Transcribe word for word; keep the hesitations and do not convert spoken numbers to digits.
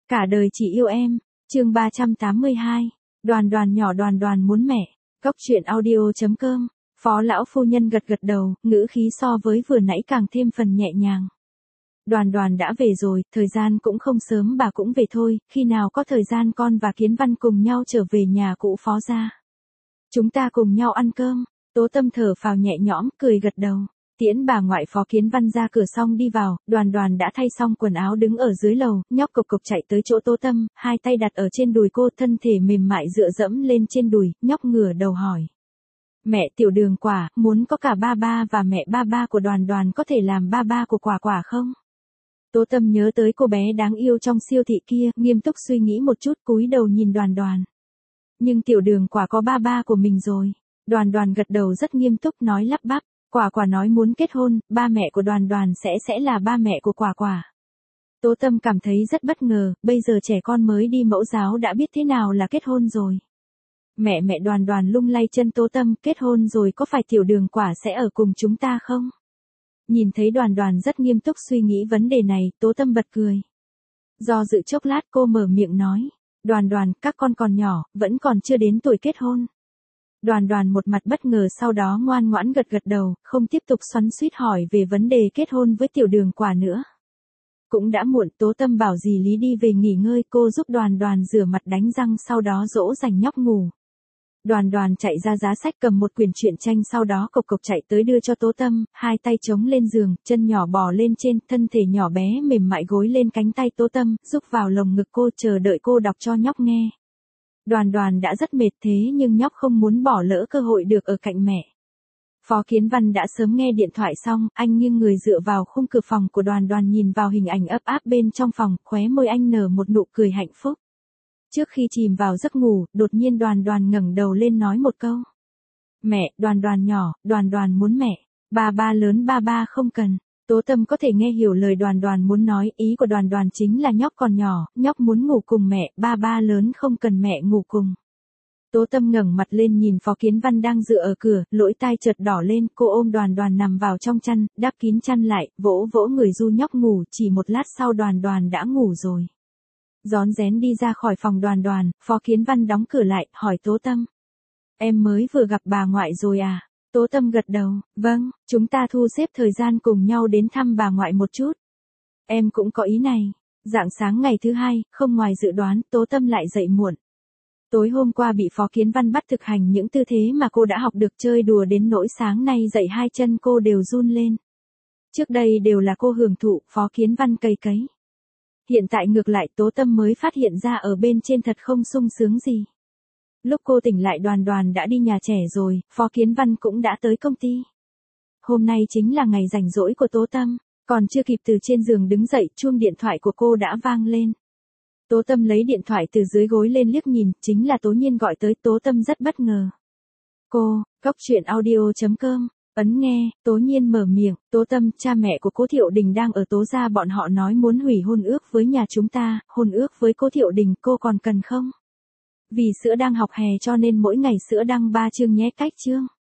Cả đời chỉ yêu em, chương ba trăm tám mươi hai. Đoàn đoàn nhỏ đoàn đoàn muốn mẹ. Cốc truyện audio chấm com. Phó lão phu nhân gật gật đầu, ngữ khí so với vừa nãy càng thêm phần nhẹ nhàng. Đoàn đoàn đã về rồi, thời gian cũng không sớm, bà cũng về thôi, khi nào có thời gian con và Kiến Văn cùng nhau trở về nhà cũ Phó gia. Chúng ta cùng nhau ăn cơm. Tố Tâm thở phào nhẹ nhõm, cười gật đầu. Tiễn bà ngoại Phó Kiến Văn ra cửa xong đi vào, đoàn đoàn đã thay xong quần áo đứng ở dưới lầu, nhóc cộc cộc chạy tới chỗ Tố Tâm, hai tay đặt ở trên đùi cô, thân thể mềm mại dựa dẫm lên trên đùi, nhóc ngửa đầu hỏi. Mẹ Tiểu Đường Quả, muốn có cả ba ba và mẹ ba ba của đoàn đoàn có thể làm ba ba của Quả Quả không? Tố Tâm nhớ tới cô bé đáng yêu trong siêu thị kia, nghiêm túc suy nghĩ một chút, cúi đầu nhìn đoàn đoàn. Nhưng Tiểu Đường Quả có ba ba của mình rồi. Đoàn đoàn gật đầu rất nghiêm túc nói lắp bắp. Quả Quả nói muốn kết hôn, ba mẹ của đoàn đoàn sẽ sẽ là ba mẹ của Quả Quả. Tố Tâm cảm thấy rất bất ngờ, bây giờ trẻ con mới đi mẫu giáo đã biết thế nào là kết hôn rồi. Mẹ mẹ đoàn đoàn lung lay chân Tố Tâm, kết hôn rồi có phải Tiểu Đường Quả sẽ ở cùng chúng ta không? Nhìn thấy đoàn đoàn rất nghiêm túc suy nghĩ vấn đề này, Tố Tâm bật cười. Do dự chốc lát cô mở miệng nói, đoàn đoàn, các con còn nhỏ, vẫn còn chưa đến tuổi kết hôn. Đoàn đoàn một mặt bất ngờ sau đó ngoan ngoãn gật gật đầu, không tiếp tục xoắn xuýt hỏi về vấn đề kết hôn với Tiểu Đường Quả nữa. Cũng đã muộn, Tố Tâm bảo dì Lý đi về nghỉ ngơi, cô giúp đoàn đoàn rửa mặt đánh răng sau đó dỗ dành nhóc ngủ. Đoàn đoàn chạy ra giá sách cầm một quyển truyện tranh sau đó cộc cộc chạy tới đưa cho Tố Tâm, hai tay chống lên giường, chân nhỏ bò lên trên, thân thể nhỏ bé mềm mại gối lên cánh tay Tố Tâm, giúp vào lồng ngực cô chờ đợi cô đọc cho nhóc nghe. Đoàn đoàn đã rất mệt thế nhưng nhóc không muốn bỏ lỡ cơ hội được ở cạnh mẹ. Phó Kiến Văn đã sớm nghe điện thoại xong, anh nghiêng người dựa vào khung cửa phòng của đoàn đoàn nhìn vào hình ảnh ấp áp bên trong phòng, khóe môi anh nở một nụ cười hạnh phúc. Trước khi chìm vào giấc ngủ, đột nhiên đoàn đoàn ngẩng đầu lên nói một câu. Mẹ, đoàn đoàn nhỏ, đoàn đoàn muốn mẹ, ba ba lớn ba ba không cần. Tố Tâm có thể nghe hiểu lời đoàn đoàn muốn nói, ý của đoàn đoàn chính là nhóc còn nhỏ, nhóc muốn ngủ cùng mẹ, ba ba lớn không cần mẹ ngủ cùng. Tố Tâm ngẩng mặt lên nhìn Phó Kiến Văn đang dựa ở cửa, lỗ tai chợt đỏ lên, cô ôm đoàn đoàn nằm vào trong chăn, đắp kín chăn lại, vỗ vỗ người du nhóc ngủ, chỉ một lát sau đoàn đoàn đã ngủ rồi. Rón rén đi ra khỏi phòng đoàn đoàn, Phó Kiến Văn đóng cửa lại, hỏi Tố Tâm. Em mới vừa gặp bà ngoại rồi à? Tố Tâm gật đầu, vâng, chúng ta thu xếp thời gian cùng nhau đến thăm bà ngoại một chút. Em cũng có ý này. Rạng sáng ngày thứ hai, không ngoài dự đoán, Tố Tâm lại dậy muộn. Tối hôm qua bị Phó Kiến Văn bắt thực hành những tư thế mà cô đã học được chơi đùa đến nỗi sáng nay dậy hai chân cô đều run lên. Trước đây đều là cô hưởng thụ, Phó Kiến Văn cày cấy. Hiện tại ngược lại Tố Tâm mới phát hiện ra ở bên trên thật không sung sướng gì. Lúc cô tỉnh lại đoàn đoàn đã đi nhà trẻ rồi, Phó Kiến Văn cũng đã tới công ty. Hôm nay chính là ngày rảnh rỗi của Tố Tâm, còn chưa kịp từ trên giường đứng dậy, chuông điện thoại của cô đã vang lên. Tố Tâm lấy điện thoại từ dưới gối lên liếc nhìn, chính là Tố Nhiên gọi tới. Tố Tâm rất bất ngờ. Cô, cốc truyện audio chấm com, ấn nghe, Tố Nhiên mở miệng, Tố Tâm, cha mẹ của Cố Thiệu Đình đang ở Tố gia, bọn họ nói muốn hủy hôn ước với nhà chúng ta, hôn ước với Cố Thiệu Đình, cô còn cần không? Vì sữa đang học hè cho nên mỗi ngày sữa đăng ba chương nhé, cách chương.